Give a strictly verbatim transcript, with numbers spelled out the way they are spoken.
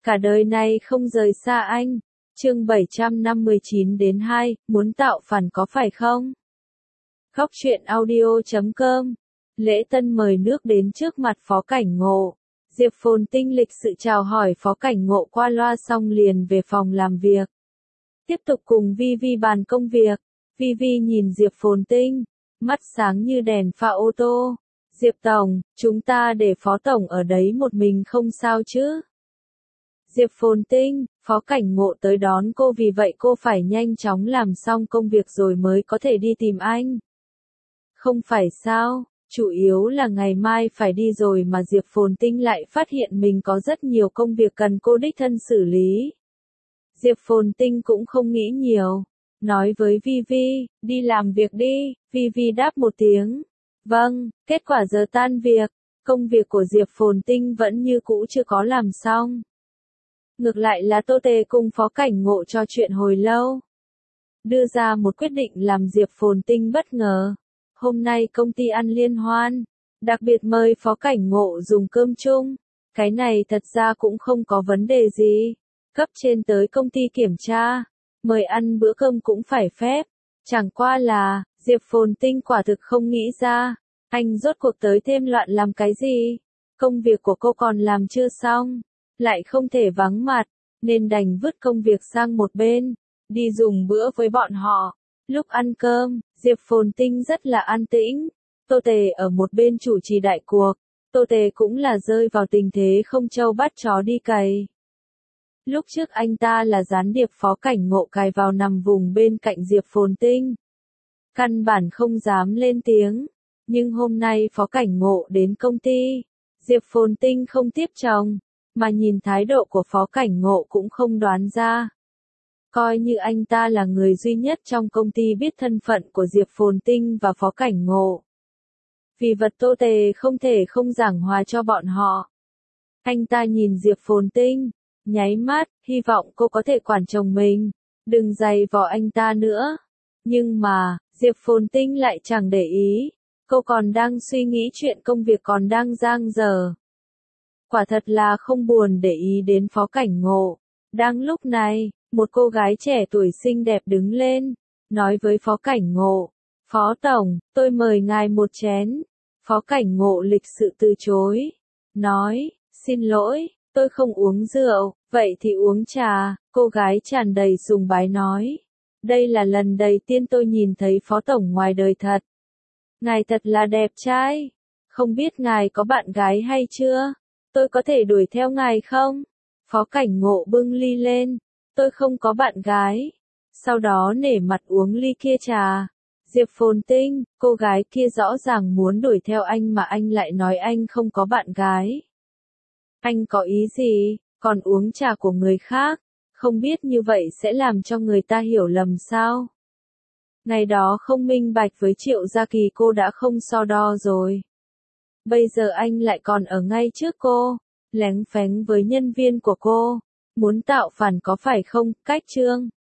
cả đời này không rời xa anh. Chương bảy trăm năm mươi chín đến hai, muốn tạo phản có phải không? Góc truyện audio chấm com. Lễ tân mời nước đến trước mặt Phó Cảnh Ngộ. Diệp Phồn Tinh lịch sự chào hỏi Phó Cảnh Ngộ qua loa xong liền về phòng làm việc. Tiếp tục cùng Vi Vi bàn công việc. Vi Vi nhìn Diệp Phồn Tinh, mắt sáng như đèn pha ô tô. Diệp Tổng, chúng ta để Phó Tổng ở đấy một mình không sao chứ? Diệp Phồn Tinh, Phó Cảnh Ngộ tới đón cô vì vậy cô phải nhanh chóng làm xong công việc rồi mới có thể đi tìm anh. Không phải sao, chủ yếu là ngày mai phải đi rồi mà Diệp Phồn Tinh lại phát hiện mình có rất nhiều công việc cần cô đích thân xử lý. Diệp Phồn Tinh cũng không nghĩ nhiều, nói với Vi Vi, đi làm việc đi. Vi Vi đáp một tiếng. Vâng, kết quả giờ tan việc, công việc của Diệp Phồn Tinh vẫn như cũ chưa có làm xong. Ngược lại là Tô Tề cùng Phó Cảnh Ngộ trò chuyện hồi lâu. Đưa ra một quyết định làm Diệp Phồn Tinh bất ngờ. Hôm nay công ty ăn liên hoan, đặc biệt mời Phó Cảnh Ngộ dùng cơm chung. Cái này thật ra cũng không có vấn đề gì. Cấp trên tới công ty kiểm tra, mời ăn bữa cơm cũng phải phép. Chẳng qua là, Diệp Phồn Tinh quả thực không nghĩ ra, anh rốt cuộc tới thêm loạn làm cái gì. Công việc của cô còn làm chưa xong, lại không thể vắng mặt, nên đành vứt công việc sang một bên, đi dùng bữa với bọn họ. Lúc ăn cơm, Diệp Phồn Tinh rất là an tĩnh. Tô Tề ở một bên chủ trì đại cuộc. Tô Tề cũng là rơi vào tình thế không trâu bắt chó đi cày. Lúc trước anh ta là gián điệp Phó Cảnh Ngộ cài vào nằm vùng bên cạnh Diệp Phồn Tinh. Căn bản không dám lên tiếng. Nhưng hôm nay Phó Cảnh Ngộ đến công ty, Diệp Phồn Tinh không tiếp chồng, mà nhìn thái độ của Phó Cảnh Ngộ cũng không đoán ra. Coi như anh ta là người duy nhất trong công ty biết thân phận của Diệp Phồn Tinh và Phó Cảnh Ngộ. Vì vật Tô Tề không thể không giảng hòa cho bọn họ. Anh ta nhìn Diệp Phồn Tinh, nháy mắt, hy vọng cô có thể quản chồng mình, đừng giày vò anh ta nữa. Nhưng mà, Diệp Phồn Tinh lại chẳng để ý, cô còn đang suy nghĩ chuyện công việc còn đang dang dở. Quả thật là không buồn để ý đến Phó Cảnh Ngộ. Đang lúc này, một cô gái trẻ tuổi xinh đẹp đứng lên, nói với Phó Cảnh Ngộ, Phó Tổng, tôi mời ngài một chén. Phó Cảnh Ngộ lịch sự từ chối, nói, xin lỗi, tôi không uống rượu, vậy thì uống trà. Cô gái tràn đầy sùng bái nói, đây là lần đầu tiên tôi nhìn thấy Phó Tổng ngoài đời thật. Ngài thật là đẹp trai, không biết ngài có bạn gái hay chưa? Tôi có thể đuổi theo ngài không? Phó Cảnh Ngộ bưng ly lên, tôi không có bạn gái. Sau đó nể mặt uống ly kia trà. Diệp Phồn Tinh, cô gái kia rõ ràng muốn đuổi theo anh mà anh lại nói anh không có bạn gái. Anh có ý gì, còn uống trà của người khác, không biết như vậy sẽ làm cho người ta hiểu lầm sao? Ngày đó không minh bạch với Triệu Gia Kỳ cô đã không so đo rồi. Bây giờ anh lại còn ở ngay trước cô, léng phéng với nhân viên của cô. Muốn tạo phản có phải không? Cách chương